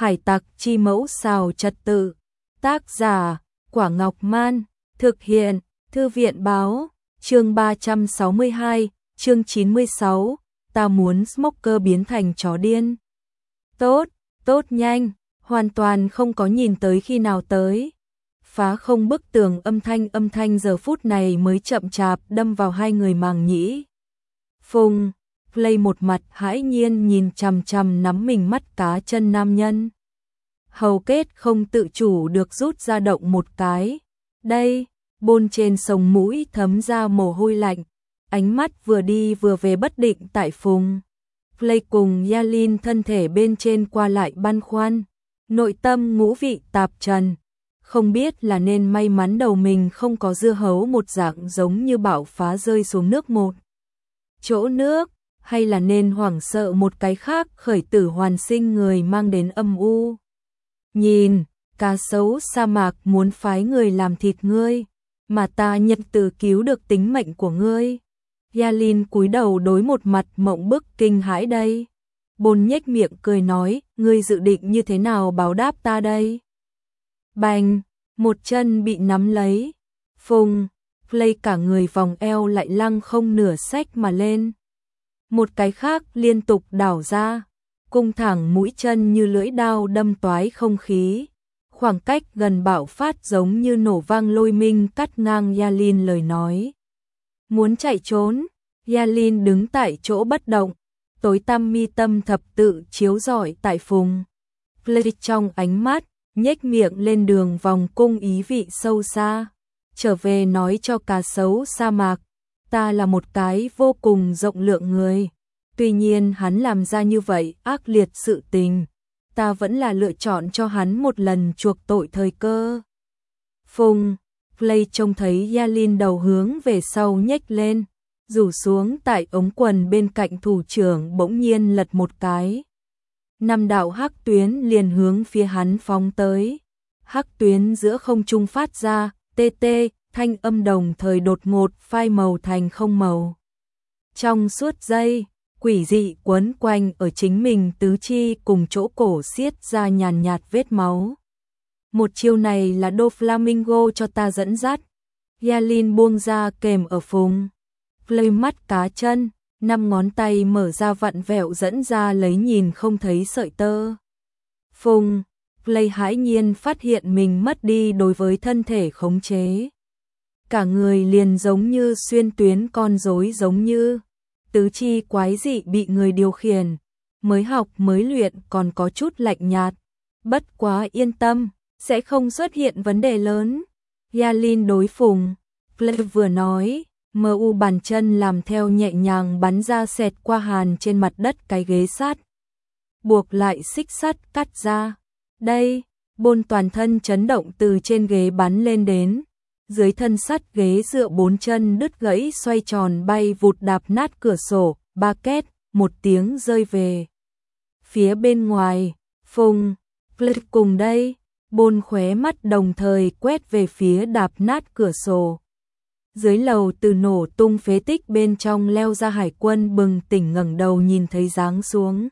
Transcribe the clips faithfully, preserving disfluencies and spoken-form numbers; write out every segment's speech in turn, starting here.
Hải tặc chi mẫu xào trật tự. Tác giả, Quả Ngọc Man. Thực hiện, Thư viện báo. Chương ba trăm sáu mươi hai, chương chín mươi sáu. Ta muốn Smoker biến thành chó điên. Tốt, tốt nhanh, hoàn toàn không có nhìn tới khi nào tới. Phá không bức tường âm thanh âm thanh giờ phút này mới chậm chạp đâm vào hai người màng nhĩ. Phùng, Play một mặt hãi nhiên nhìn chằm chằm nắm mình mắt cá chân nam nhân. Hầu kết không tự chủ được rút ra động một cái. Đây, bôn trên sống mũi thấm ra mồ hôi lạnh. Ánh mắt vừa đi vừa về bất định tại Phùng. Play cùng Yalin thân thể bên trên qua lại băn khoăn. Nội tâm ngũ vị tạp trần. Không biết là nên may mắn đầu mình không có dưa hấu một dạng giống như bão phá rơi xuống nước một chỗ nước, hay là nên hoảng sợ một cái khác khởi tử hoàn sinh người mang đến âm u. Nhìn, cá sấu sa mạc muốn phái người làm thịt ngươi, mà ta nhận từ cứu được tính mệnh của ngươi. Yalin cúi đầu đối một mặt mộng bức kinh hãi đây. Bôn nhếch miệng cười nói, ngươi dự định như thế nào báo đáp ta đây? Bành, một chân bị nắm lấy. Phùng, Play cả người vòng eo lại lăng không nửa xách mà lên. Một cái khác liên tục đảo ra, cung thẳng mũi chân như lưỡi đao đâm toái không khí. Khoảng cách gần bạo phát giống như nổ vang lôi minh cắt ngang Yalin lời nói. Muốn chạy trốn, Yalin đứng tại chỗ bất động, tối tăm mi tâm thập tự chiếu rọi tại Phùng. Play trong ánh mắt, nhếch miệng lên đường vòng cung ý vị sâu xa. Trở về nói cho cá sấu sa mạc, ta là một cái vô cùng rộng lượng người. Tuy nhiên hắn làm ra như vậy ác liệt sự tình, ta vẫn là lựa chọn cho hắn một lần chuộc tội thời cơ. Phùng, Play trông thấy Yalin đầu hướng về sau nhếch lên, rủ xuống tại ống quần bên cạnh thủ trưởng bỗng nhiên lật một cái. Năm đạo hắc tuyến liền hướng phía hắn phóng tới. Hắc tuyến giữa không trung phát ra, tê tê, thanh âm đồng thời đột ngột phai màu thành không màu. Trong suốt giây, quỷ dị quấn quanh ở chính mình tứ chi cùng chỗ cổ xiết ra nhàn nhạt vết máu. Một chiêu này là đô Flamingo cho ta dẫn dắt. Yalin buông ra kềm ở Phùng. Play mắt cá chân, năm ngón tay mở ra vặn vẹo dẫn ra lấy nhìn không thấy sợi tơ. Phùng, Play hãi nhiên phát hiện mình mất đi đối với thân thể khống chế. Cả người liền giống như xuyên tuyến con rối giống như. Tứ chi quái dị bị người điều khiển. Mới học mới luyện còn có chút lạnh nhạt. Bất quá yên tâm, sẽ không xuất hiện vấn đề lớn. Yalin đối Phùng. Play vừa nói. Mờ u bàn chân làm theo nhẹ nhàng bắn ra xẹt qua hàn trên mặt đất cái ghế sắt. Buộc lại xích sắt cắt ra. Đây, Bôn toàn thân chấn động từ trên ghế bắn lên đến. Dưới thân sắt ghế dựa bốn chân đứt gãy xoay tròn bay vụt đạp nát cửa sổ, ba két, một tiếng rơi về. Phía bên ngoài, Phùng, Play cùng đây, Bôn khóe mắt đồng thời quét về phía đạp nát cửa sổ. Dưới lầu từ nổ tung phế tích bên trong leo ra hải quân bừng tỉnh ngẩng đầu nhìn thấy giáng xuống.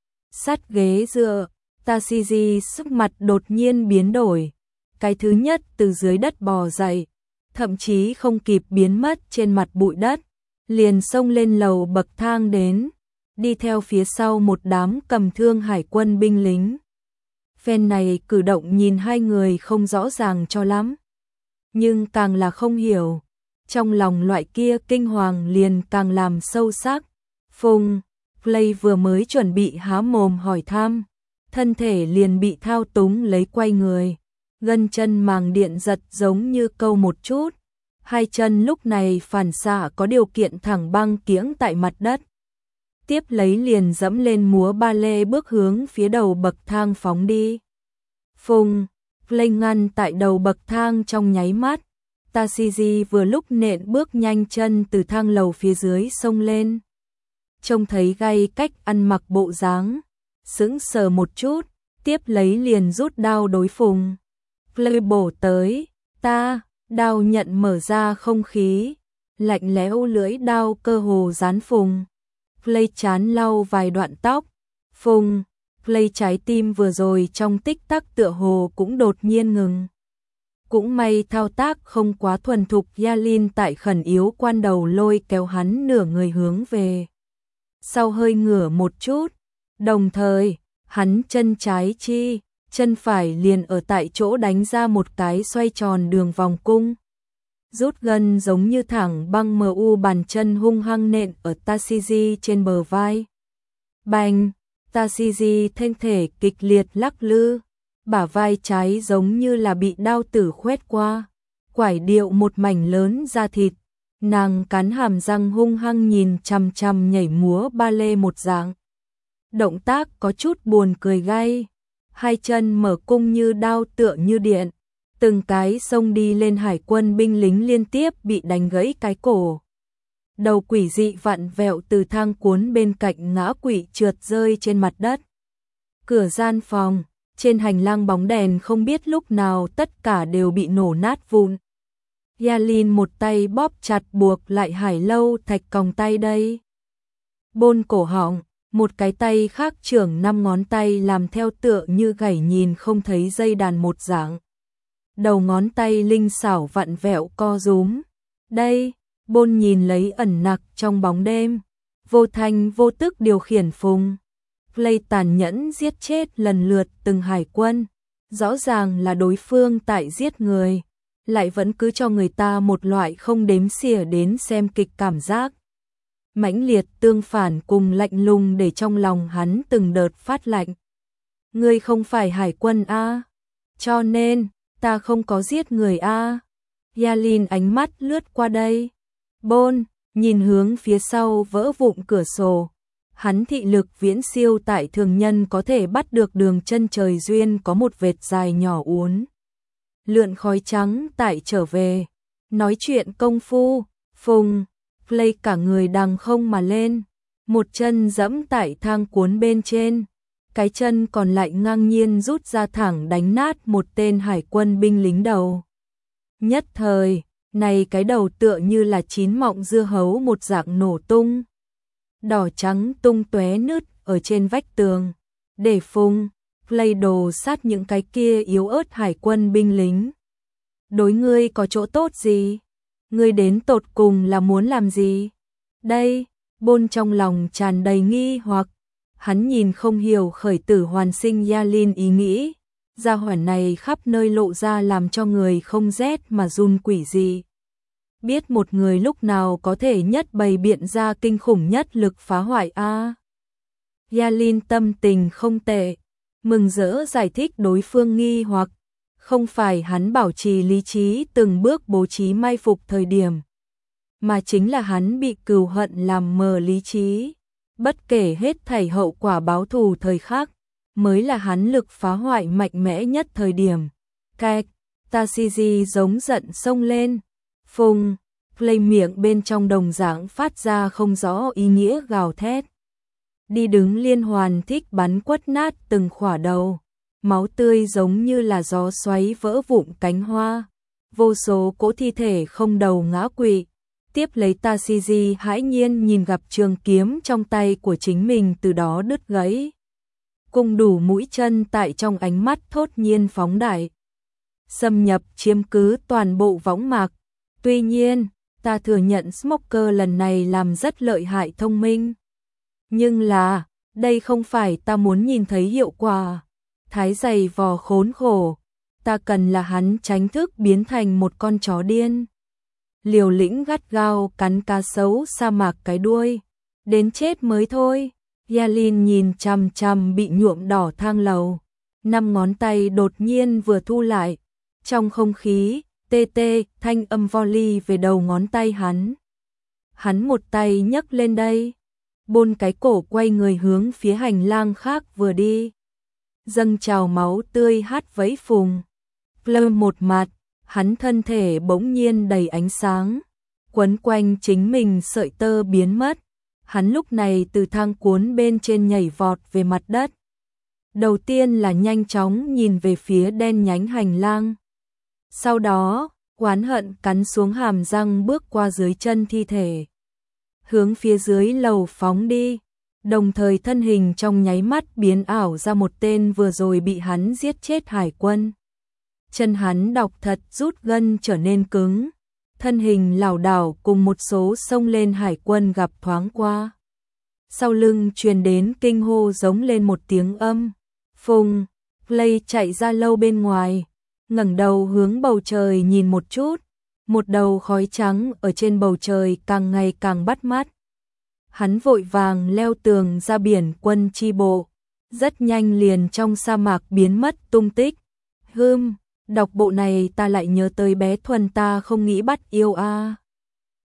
Sắt ghế dựa, Tashigi sức mặt đột nhiên biến đổi. Cái thứ nhất từ dưới đất bò dậy, thậm chí không kịp biến mất trên mặt bụi đất, liền xông lên lầu bậc thang đến, đi theo phía sau một đám cầm thương hải quân binh lính. Phen này cử động nhìn hai người không rõ ràng cho lắm, nhưng càng là không hiểu. Trong lòng loại kia kinh hoàng liền càng làm sâu sắc. Phùng, Play vừa mới chuẩn bị há mồm hỏi thăm, thân thể liền bị thao túng lấy quay người. Gân chân màng điện giật giống như câu một chút. Hai chân lúc này phản xạ có điều kiện thẳng băng kiễng tại mặt đất. Tiếp lấy liền dẫm lên múa ba lê bước hướng phía đầu bậc thang phóng đi. Phùng, Play ngăn tại đầu bậc thang trong nháy mắt. Tashigi vừa lúc nện bước nhanh chân từ thang lầu phía dưới xông lên. Trông thấy gay cách ăn mặc bộ dáng, sững sờ một chút, tiếp lấy liền rút đao đối Phùng. Play bổ tới, ta, đao nhận mở ra không khí, lạnh lẽo lưỡi đao cơ hồ dán Phùng. Play chán lau vài đoạn tóc, Phùng, Play trái tim vừa rồi trong tích tắc tựa hồ cũng đột nhiên ngừng. Cũng may thao tác không quá thuần thục, Yalin tại khẩn yếu quan đầu lôi kéo hắn nửa người hướng về sau hơi ngửa một chút, đồng thời, hắn chân trái chi, chân phải liền ở tại chỗ đánh ra một cái xoay tròn đường vòng cung. Rút gân giống như thẳng băng em u, bàn chân hung hăng nện ở Tashigi trên bờ vai. Bành, Tashigi thân thể kịch liệt lắc lư, bả vai trái giống như là bị đao tử khoét qua, quải điệu một mảnh lớn da thịt. Nàng cắn hàm răng hung hăng nhìn chằm chằm nhảy múa ba lê một dạng. Động tác có chút buồn cười gay, hai chân mở cung như đao tựa như điện, từng cái xông đi lên hải quân binh lính liên tiếp bị đánh gãy cái cổ. Đầu quỷ dị vặn vẹo từ thang cuốn bên cạnh ngã quỵ trượt rơi trên mặt đất. Cửa gian phòng, trên hành lang bóng đèn không biết lúc nào tất cả đều bị nổ nát vụn. Yalin một tay bóp chặt buộc lại hải lâu thạch còng tay đây. Bôn cổ họng, một cái tay khác trưởng năm ngón tay làm theo tựa như gảy nhìn không thấy dây đàn một dạng. Đầu ngón tay linh xảo vặn vẹo co rúm. Đây, Bôn nhìn lấy ẩn nặc trong bóng đêm, vô thanh vô tức điều khiển phùng. Play tàn nhẫn giết chết lần lượt từng hải quân. Rõ ràng là đối phương tại giết người, lại vẫn cứ cho người ta một loại không đếm xỉa đến xem kịch cảm giác. Mãnh liệt tương phản cùng lạnh lùng để trong lòng hắn từng đợt phát lạnh. Ngươi không phải hải quân a, cho nên ta không có giết người a. Yalin ánh mắt lướt qua đây. Bôn nhìn hướng phía sau vỡ vụn cửa sổ. Hắn thị lực viễn siêu tại thường nhân, có thể bắt được đường chân trời duyên có một vệt dài nhỏ uốn lượn khói trắng tại trở về. Nói chuyện công phu, phùng, Play cả người đằng không mà lên, một chân dẫm tại thang cuốn bên trên, cái chân còn lại ngang nhiên rút ra thẳng đánh nát một tên hải quân binh lính đầu. Nhất thời, này cái đầu tựa như là chín mọng dưa hấu một dạng nổ tung. Đỏ trắng tung tóe nứt ở trên vách tường, để phùng, Play đồ sát những cái kia yếu ớt hải quân binh lính. Đối ngươi có chỗ tốt gì? Ngươi đến tột cùng là muốn làm gì? Đây, Bôn trong lòng tràn đầy nghi hoặc, hắn nhìn không hiểu khởi tử hoàn sinh Yalin ý nghĩ, gia hỏa này khắp nơi lộ ra làm cho người không rét mà run quỷ gì. Biết một người lúc nào có thể nhất bày biện ra kinh khủng nhất lực phá hoại a. À. Yalin tâm tình không tệ, mừng rỡ giải thích đối phương nghi hoặc, không phải hắn bảo trì lý trí từng bước bố trí mai phục thời điểm, mà chính là hắn bị cừu hận làm mờ lý trí, bất kể hết thảy hậu quả báo thù thời khắc, mới là hắn lực phá hoại mạnh mẽ nhất thời điểm. Cạch, Tashigi giống giận xông lên, phùng, Play miệng bên trong đồng dạng phát ra không rõ ý nghĩa gào thét. Đi đứng liên hoàn thích bắn quất nát từng khỏa đầu, máu tươi giống như là gió xoáy vỡ vụn cánh hoa, vô số cỗ thi thể không đầu ngã quỵ. Tiếp lấy Tashigi hãi nhiên nhìn gặp trường kiếm trong tay của chính mình từ đó đứt gãy. Cùng đủ mũi chân tại trong ánh mắt thốt nhiên phóng đại, xâm nhập chiếm cứ toàn bộ võng mạc. Tuy nhiên, ta thừa nhận Smoker lần này làm rất lợi hại thông minh. Nhưng là, đây không phải ta muốn nhìn thấy hiệu quả. Thái giày vò khốn khổ, ta cần là hắn tránh thức biến thành một con chó điên. Liều lĩnh gắt gao cắn cá sấu sa mạc cái đuôi, đến chết mới thôi. Yalin nhìn chằm chằm bị nhuộm đỏ thang lầu, năm ngón tay đột nhiên vừa thu lại, trong không khí, tê tê, thanh âm volley về đầu ngón tay hắn. Hắn một tay nhấc lên đây, Bôn cái cổ quay người hướng phía hành lang khác vừa đi. Dâng trào máu tươi hát vẫy phùng. Plơ một mặt, hắn thân thể bỗng nhiên đầy ánh sáng, quấn quanh chính mình sợi tơ biến mất. Hắn lúc này từ thang cuốn bên trên nhảy vọt về mặt đất. Đầu tiên là nhanh chóng nhìn về phía đen nhánh hành lang. Sau đó, oán hận cắn xuống hàm răng bước qua dưới chân thi thể, hướng phía dưới lầu phóng đi. đồng thời thân hình trong nháy mắt biến ảo ra một tên vừa rồi bị hắn giết chết hải quân. Chân hắn đọc thật rút gân trở nên cứng, thân hình lảo đảo cùng một số xông lên hải quân gặp thoáng qua. Sau lưng truyền đến kinh hô giống lên một tiếng âm. Phùng, Play chạy ra lâu bên ngoài, ngẩng đầu hướng bầu trời nhìn một chút, một đầu khói trắng ở trên bầu trời càng ngày càng bắt mắt. Hắn vội vàng leo tường ra biển quân chi bộ, rất nhanh liền trong sa mạc biến mất tung tích. Hừm, đọc bộ này ta lại nhớ tới bé Thuần ta không nghĩ bắt yêu a. À.